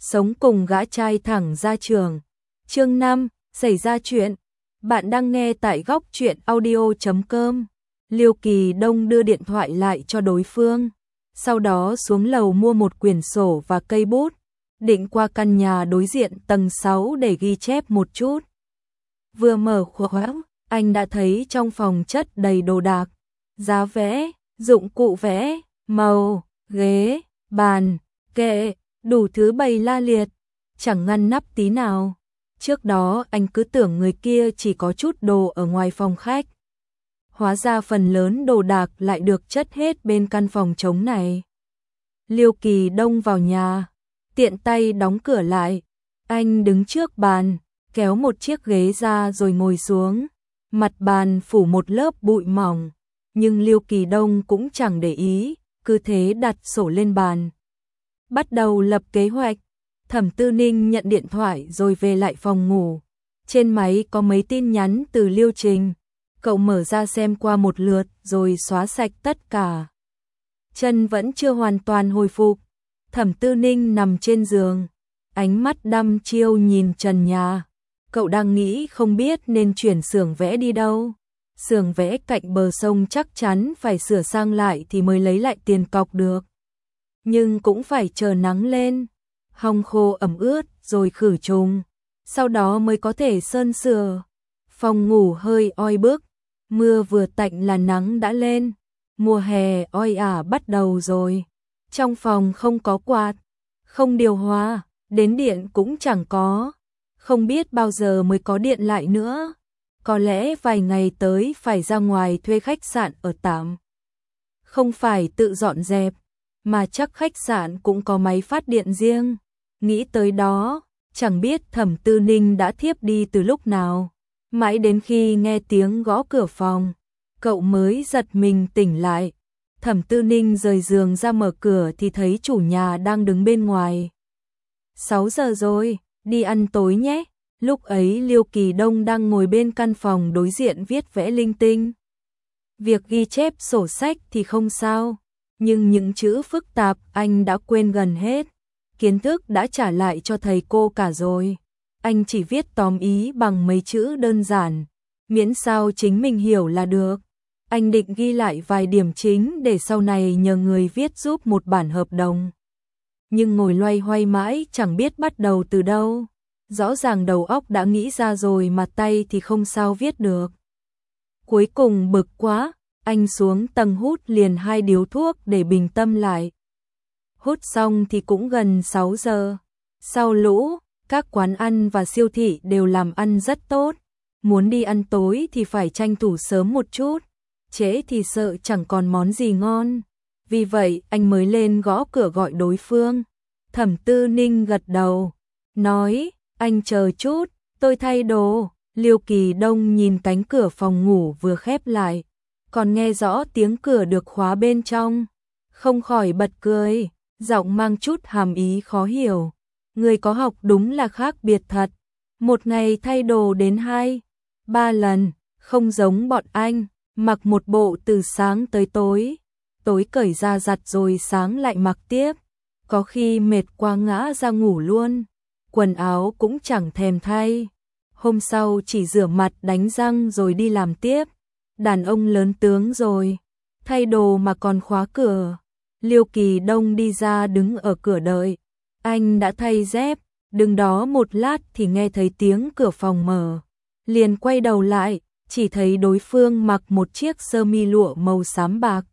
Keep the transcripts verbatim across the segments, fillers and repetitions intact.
sống cùng gã trai thẳng ra trường. Chương năm, xảy ra chuyện. Bạn đang nghe tại góc truyện audio chấm com. Liêu Kỳ Đông đưa điện thoại lại cho đối phương, sau đó xuống lầu mua một quyển sổ và cây bút, định qua căn nhà đối diện tầng sáu để ghi chép một chút. Vừa mở khóa, anh đã thấy trong phòng chất đầy đồ đạc, giá vẽ, dụng cụ vẽ, màu, ghế, bàn, kệ, đủ thứ bày la liệt, chẳng ngăn nắp tí nào. Trước đó anh cứ tưởng người kia chỉ có chút đồ ở ngoài phòng khách. Hóa ra phần lớn đồ đạc lại được chất hết bên căn phòng trống này. Liêu Kỳ Đông vào nhà, tiện tay đóng cửa lại. Anh đứng trước bàn, kéo một chiếc ghế ra rồi ngồi xuống. Mặt bàn phủ một lớp bụi mỏng, nhưng Liêu Kỳ Đông cũng chẳng để ý, cứ thế đặt sổ lên bàn. Bắt đầu lập kế hoạch. Thẩm Tư Ninh nhận điện thoại rồi về lại phòng ngủ. Trên máy có mấy tin nhắn từ Liêu Trình. Cậu mở ra xem qua một lượt rồi xóa sạch tất cả. Chân vẫn chưa hoàn toàn hồi phục. Thẩm Tư Ninh nằm trên giường, ánh mắt đăm chiêu nhìn trần nhà. Cậu đang nghĩ không biết nên chuyển xưởng vẽ đi đâu. Xưởng vẽ cạnh bờ sông chắc chắn phải sửa sang lại thì mới lấy lại tiền cọc được. Nhưng cũng phải chờ nắng lên, hong khô ẩm ướt rồi khử trùng, sau đó mới có thể sơn sửa. Phòng ngủ hơi oi bức, mưa vừa tạnh là nắng đã lên, mùa hè oi ả bắt đầu rồi. Trong phòng không có quạt, không điều hòa, đến điện cũng chẳng có, không biết bao giờ mới có điện lại nữa. Có lẽ vài ngày tới phải ra ngoài thuê khách sạn ở tạm. Không phải tự dọn dẹp, mà chắc khách sạn cũng có máy phát điện riêng. Nghĩ tới đó, chẳng biết Thẩm Tư Ninh đã thiếp đi từ lúc nào. Mãi đến khi nghe tiếng gõ cửa phòng, cậu mới giật mình tỉnh lại. Thẩm Tư Ninh rời giường ra mở cửa thì thấy chủ nhà đang đứng bên ngoài. sáu giờ rồi, đi ăn tối nhé. Lúc ấy Liêu Kỳ Đông đang ngồi bên căn phòng đối diện viết vẽ linh tinh. Việc ghi chép sổ sách thì không sao, nhưng những chữ phức tạp anh đã quên gần hết. Kiến thức đã trả lại cho thầy cô cả rồi. Anh chỉ viết tóm ý bằng mấy chữ đơn giản, miễn sao chính mình hiểu là được. Anh định ghi lại vài điểm chính để sau này nhờ người viết giúp một bản hợp đồng. Nhưng ngồi loay hoay mãi chẳng biết bắt đầu từ đâu. Rõ ràng đầu óc đã nghĩ ra rồi mà tay thì không sao viết được. Cuối cùng bực quá, anh xuống tầng hút liền hai điếu thuốc để bình tâm lại. Hút xong thì cũng gần sáu giờ. Sau lũ, các quán ăn và siêu thị đều làm ăn rất tốt. Muốn đi ăn tối thì phải tranh thủ sớm một chút, trễ thì sợ chẳng còn món gì ngon. Vì vậy anh mới lên gõ cửa gọi đối phương. Thẩm Tư Ninh gật đầu, nói, anh chờ chút, tôi thay đồ. Liêu Kỳ Đông nhìn cánh cửa phòng ngủ vừa khép lại, còn nghe rõ tiếng cửa được khóa bên trong, không khỏi bật cười, giọng mang chút hàm ý khó hiểu. Người có học đúng là khác biệt thật, một ngày thay đồ đến hai, ba lần, không giống bọn anh, mặc một bộ từ sáng tới tối, tối cởi ra giặt rồi sáng lại mặc tiếp, có khi mệt quá ngã ra ngủ luôn, quần áo cũng chẳng thèm thay. Hôm sau chỉ rửa mặt đánh răng rồi đi làm tiếp. Đàn ông lớn tướng rồi, thay đồ mà còn khóa cửa. Liêu Kỳ Đông đi ra đứng ở cửa đợi. Anh đã thay dép, đứng đó một lát thì nghe thấy tiếng cửa phòng mở. Liền quay đầu lại, chỉ thấy đối phương mặc một chiếc sơ mi lụa màu xám bạc.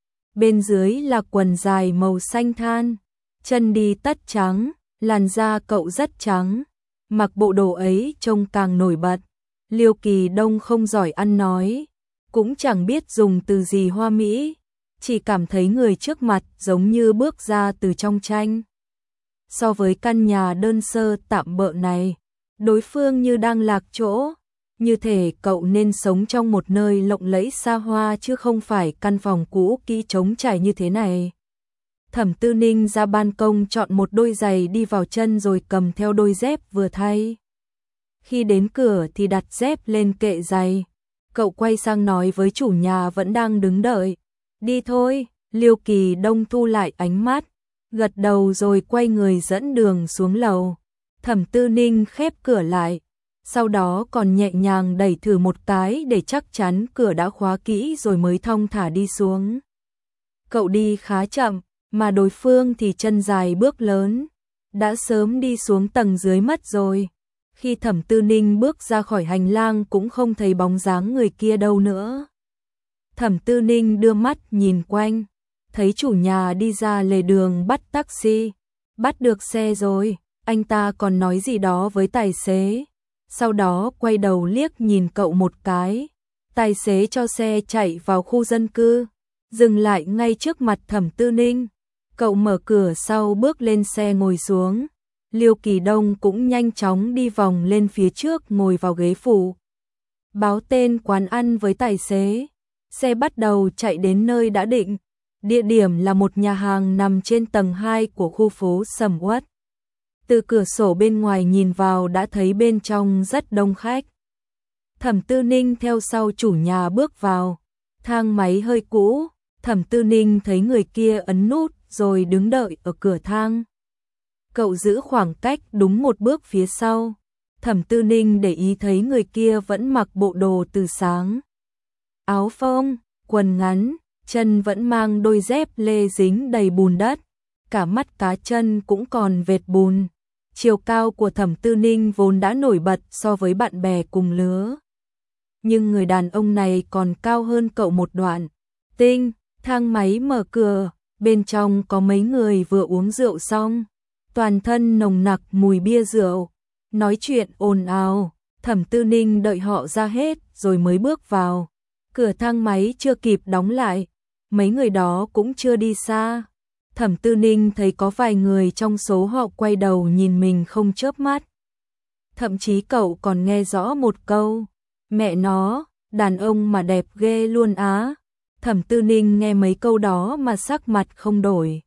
Bên dưới là quần dài màu xanh than, chân đi tất trắng, làn da cậu rất trắng. Mặc bộ đồ ấy trông càng nổi bật. Liêu Kỳ Đông không giỏi ăn nói, cũng chẳng biết dùng từ gì hoa mỹ, chỉ cảm thấy người trước mặt giống như bước ra từ trong tranh. So với căn nhà đơn sơ tạm bợ này, đối phương như đang lạc chỗ, như thể cậu nên sống trong một nơi lộng lẫy xa hoa chứ không phải căn phòng cũ kỹ trống trải như thế này. Thẩm Tư Ninh ra ban công chọn một đôi giày đi vào chân rồi cầm theo đôi dép vừa thay. Khi đến cửa thì đặt dép lên kệ giày. Cậu quay sang nói với chủ nhà vẫn đang đứng đợi. Đi thôi. Liêu Kỳ Đông thu lại ánh mắt, gật đầu rồi quay người dẫn đường xuống lầu. Thẩm Tư Ninh khép cửa lại, sau đó còn nhẹ nhàng đẩy thử một cái để chắc chắn cửa đã khóa kỹ rồi mới thong thả đi xuống. Cậu đi khá chậm, mà đối phương thì chân dài bước lớn, đã sớm đi xuống tầng dưới mất rồi. Khi Thẩm Tư Ninh bước ra khỏi hành lang cũng không thấy bóng dáng người kia đâu nữa. Thẩm Tư Ninh đưa mắt nhìn quanh, thấy chủ nhà đi ra lề đường bắt taxi, bắt được xe rồi, anh ta còn nói gì đó với tài xế. Sau đó quay đầu liếc nhìn cậu một cái, tài xế cho xe chạy vào khu dân cư, dừng lại ngay trước mặt Thẩm Tư Ninh. Cậu mở cửa sau bước lên xe ngồi xuống. Liêu Kỳ Đông cũng nhanh chóng đi vòng lên phía trước ngồi vào ghế phụ. Báo tên quán ăn với tài xế. Xe bắt đầu chạy đến nơi đã định. Địa điểm là một nhà hàng nằm trên tầng hai của khu phố Sầm Uất. Từ cửa sổ bên ngoài nhìn vào đã thấy bên trong rất đông khách. Thẩm Tư Ninh theo sau chủ nhà bước vào. Thang máy hơi cũ. Thẩm Tư Ninh thấy người kia ấn nút rồi đứng đợi ở cửa thang. Cậu giữ khoảng cách đúng một bước phía sau. Thẩm Tư Ninh để ý thấy người kia vẫn mặc bộ đồ từ sáng. Áo phông, quần ngắn, chân vẫn mang đôi dép lê dính đầy bùn đất. Cả mắt cá chân cũng còn vệt bùn. Chiều cao của Thẩm Tư Ninh vốn đã nổi bật so với bạn bè cùng lứa. Nhưng người đàn ông này còn cao hơn cậu một đoạn. Tinh, thang máy mở cửa, bên trong có mấy người vừa uống rượu xong. Toàn thân nồng nặc mùi bia rượu, nói chuyện ồn ào. Thẩm Tư Ninh đợi họ ra hết rồi mới bước vào. Cửa thang máy chưa kịp đóng lại, mấy người đó cũng chưa đi xa. Thẩm Tư Ninh thấy có vài người trong số họ quay đầu nhìn mình không chớp mắt. Thậm chí cậu còn nghe rõ một câu, mẹ nó, đàn ông mà đẹp ghê luôn á. Thẩm Tư Ninh nghe mấy câu đó mà sắc mặt không đổi.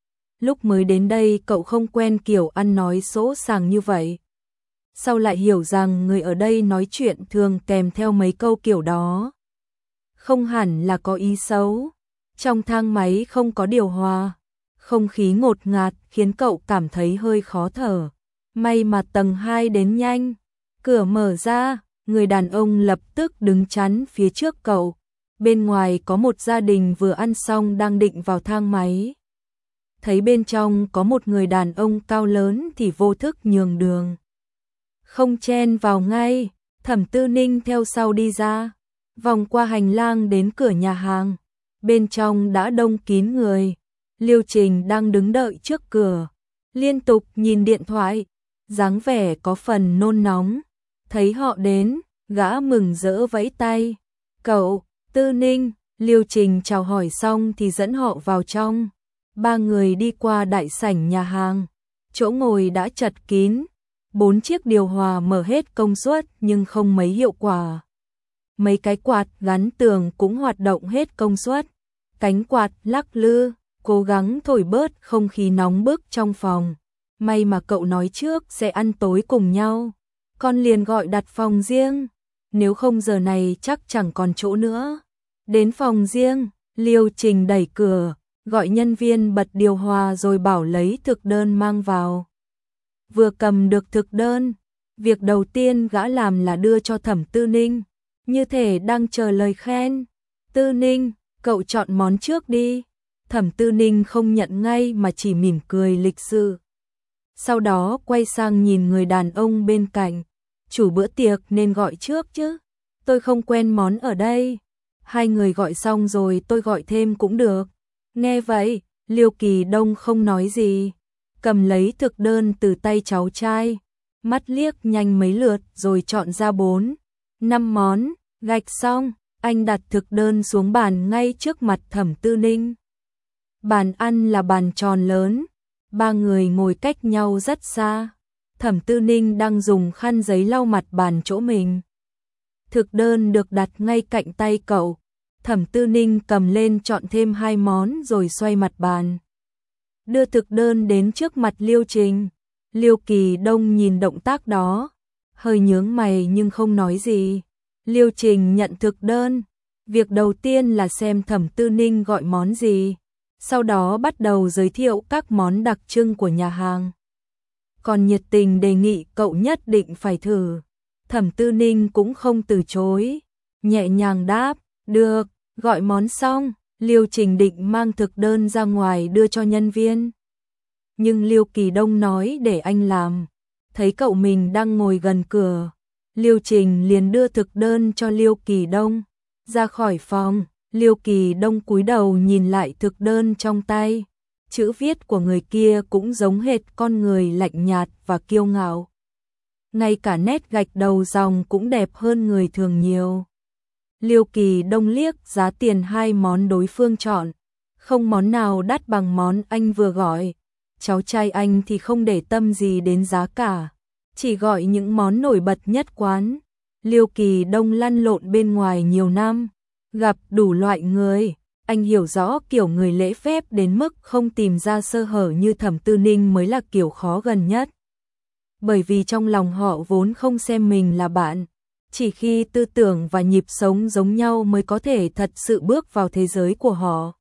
Lúc mới đến đây cậu không quen kiểu ăn nói sỗ sàng như vậy. Sau lại hiểu rằng người ở đây nói chuyện thường kèm theo mấy câu kiểu đó. Không hẳn là có ý xấu. Trong thang máy không có điều hòa. Không khí ngột ngạt khiến cậu cảm thấy hơi khó thở. May mà tầng hai đến nhanh. Cửa mở ra, người đàn ông lập tức đứng chắn phía trước cậu. Bên ngoài có một gia đình vừa ăn xong đang định vào thang máy. Thấy bên trong có một người đàn ông cao lớn thì vô thức nhường đường. Không chen vào ngay, Thẩm Tư Ninh theo sau đi ra, vòng qua hành lang đến cửa nhà hàng. Bên trong đã đông kín người. Liêu Trình đang đứng đợi trước cửa, liên tục nhìn điện thoại, dáng vẻ có phần nôn nóng. Thấy họ đến, gã mừng rỡ vẫy tay. Cậu, Tư Ninh, Liêu Trình chào hỏi xong thì dẫn họ vào trong. Ba người đi qua đại sảnh nhà hàng, chỗ ngồi đã chật kín. Bốn chiếc điều hòa mở hết công suất nhưng không mấy hiệu quả. Mấy cái quạt gắn tường cũng hoạt động hết công suất. Cánh quạt lắc lư, cố gắng thổi bớt không khí nóng bức trong phòng. May mà cậu nói trước sẽ ăn tối cùng nhau. Con liền gọi đặt phòng riêng. Nếu không giờ này chắc chẳng còn chỗ nữa. Đến phòng riêng, Liêu Trình đẩy cửa, gọi nhân viên bật điều hòa rồi bảo lấy thực đơn mang vào. Vừa cầm được thực đơn, việc đầu tiên gã làm là đưa cho Thẩm Tư Ninh, như thể đang chờ lời khen. Tư Ninh, cậu chọn món trước đi. Thẩm Tư Ninh không nhận ngay mà chỉ mỉm cười lịch sự. Sau đó quay sang nhìn người đàn ông bên cạnh. Chủ bữa tiệc nên gọi trước chứ. Tôi không quen món ở đây. Hai người gọi xong rồi tôi gọi thêm cũng được. Nghe vậy, Liêu Kỳ Đông không nói gì. Cầm lấy thực đơn từ tay cháu trai. Mắt liếc nhanh mấy lượt rồi chọn ra bốn, năm món. Gạch xong, anh đặt thực đơn xuống bàn ngay trước mặt Thẩm Tư Ninh. Bàn ăn là bàn tròn lớn. Ba người ngồi cách nhau rất xa. Thẩm Tư Ninh đang dùng khăn giấy lau mặt bàn chỗ mình. Thực đơn được đặt ngay cạnh tay cậu. Thẩm Tư Ninh cầm lên chọn thêm hai món rồi xoay mặt bàn. Đưa thực đơn đến trước mặt Liêu Trình. Liêu Kỳ Đông nhìn động tác đó, hơi nhướng mày nhưng không nói gì. Liêu Trình nhận thực đơn. Việc đầu tiên là xem Thẩm Tư Ninh gọi món gì. sau đó bắt đầu giới thiệu các món đặc trưng của nhà hàng. Còn nhiệt tình đề nghị cậu nhất định phải thử. Thẩm Tư Ninh cũng không từ chối, nhẹ nhàng đáp, được, gọi món xong, Liêu Trình định mang thực đơn ra ngoài đưa cho nhân viên. Nhưng Liêu Kỳ Đông nói để anh làm, thấy cậu mình đang ngồi gần cửa, Liêu Trình liền đưa thực đơn cho Liêu Kỳ Đông. Ra khỏi phòng, Liêu Kỳ Đông cúi đầu nhìn lại thực đơn trong tay, chữ viết của người kia cũng giống hệt con người lạnh nhạt và kiêu ngạo. Ngay cả nét gạch đầu dòng cũng đẹp hơn người thường nhiều. Liêu Kỳ Đông liếc giá tiền hai món đối phương chọn, không món nào đắt bằng món anh vừa gọi. Cháu trai anh thì không để tâm gì đến giá cả, chỉ gọi những món nổi bật nhất quán. Liêu Kỳ Đông lăn lộn bên ngoài nhiều năm, gặp đủ loại người, anh hiểu rõ kiểu người lễ phép đến mức không tìm ra sơ hở như Thẩm Tư Ninh mới là kiểu khó gần nhất. Bởi vì trong lòng họ vốn không xem mình là bạn, chỉ khi tư tưởng và nhịp sống giống nhau mới có thể thật sự bước vào thế giới của họ.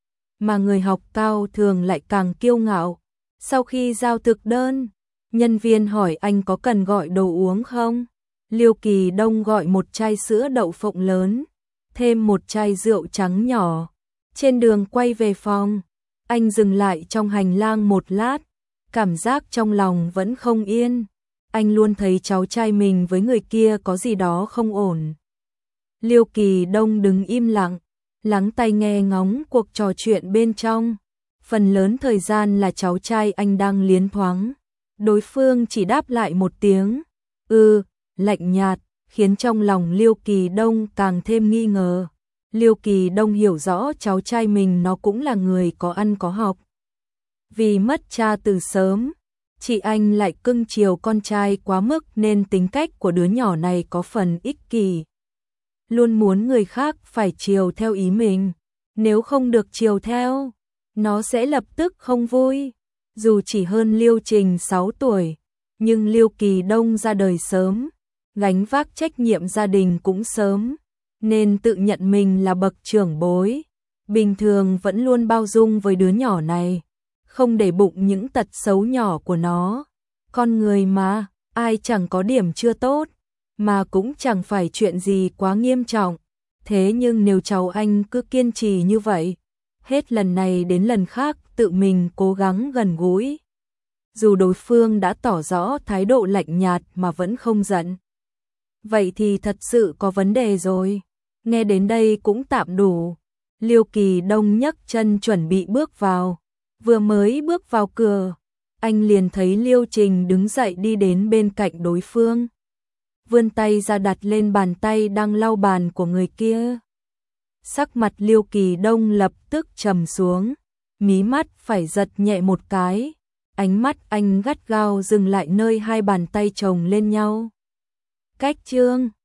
Mà người học cao thường lại càng kiêu ngạo. Sau khi giao thực đơn, nhân viên hỏi anh có cần gọi đồ uống không? Liêu Kỳ Đông gọi một chai sữa đậu phộng lớn, thêm một chai rượu trắng nhỏ. Trên đường quay về phòng, anh dừng lại trong hành lang một lát, cảm giác trong lòng vẫn không yên. Anh luôn thấy cháu trai mình với người kia có gì đó không ổn. Liêu Kỳ Đông đứng im lặng, lắng tai nghe ngóng cuộc trò chuyện bên trong. Phần lớn thời gian là cháu trai anh đang liến thoáng. Đối phương chỉ đáp lại một tiếng, ừ, lạnh nhạt, khiến trong lòng Liêu Kỳ Đông càng thêm nghi ngờ. Liêu Kỳ Đông hiểu rõ cháu trai mình nó cũng là người có ăn có học. Vì mất cha từ sớm, chị anh lại cưng chiều con trai quá mức nên tính cách của đứa nhỏ này có phần ích kỷ. Luôn muốn người khác phải chiều theo ý mình, nếu không được chiều theo, nó sẽ lập tức không vui. Dù chỉ hơn Liêu Trình sáu tuổi, nhưng Liêu Kỳ Đông ra đời sớm, gánh vác trách nhiệm gia đình cũng sớm, nên tự nhận mình là bậc trưởng bối. Bình thường vẫn luôn bao dung với đứa nhỏ này, không để bụng những tật xấu nhỏ của nó. Con người mà, ai chẳng có điểm chưa tốt, mà cũng chẳng phải chuyện gì quá nghiêm trọng. Thế nhưng nếu cháu anh cứ kiên trì như vậy, hết lần này đến lần khác tự mình cố gắng gần gũi. Dù đối phương đã tỏ rõ thái độ lạnh nhạt mà vẫn không giận, vậy thì thật sự có vấn đề rồi. Nghe đến đây cũng tạm đủ. Liêu Kỳ Đông nhấc chân chuẩn bị bước vào. Vừa mới bước vào cửa, anh liền thấy Liêu Trình đứng dậy đi đến bên cạnh đối phương, vươn tay ra đặt lên bàn tay đang lau bàn của người kia. Sắc mặt Liêu Kỳ Đông lập tức trầm xuống, mí mắt phải giật nhẹ một cái, ánh mắt anh gắt gao dừng lại nơi hai bàn tay chồng lên nhau. Cách trương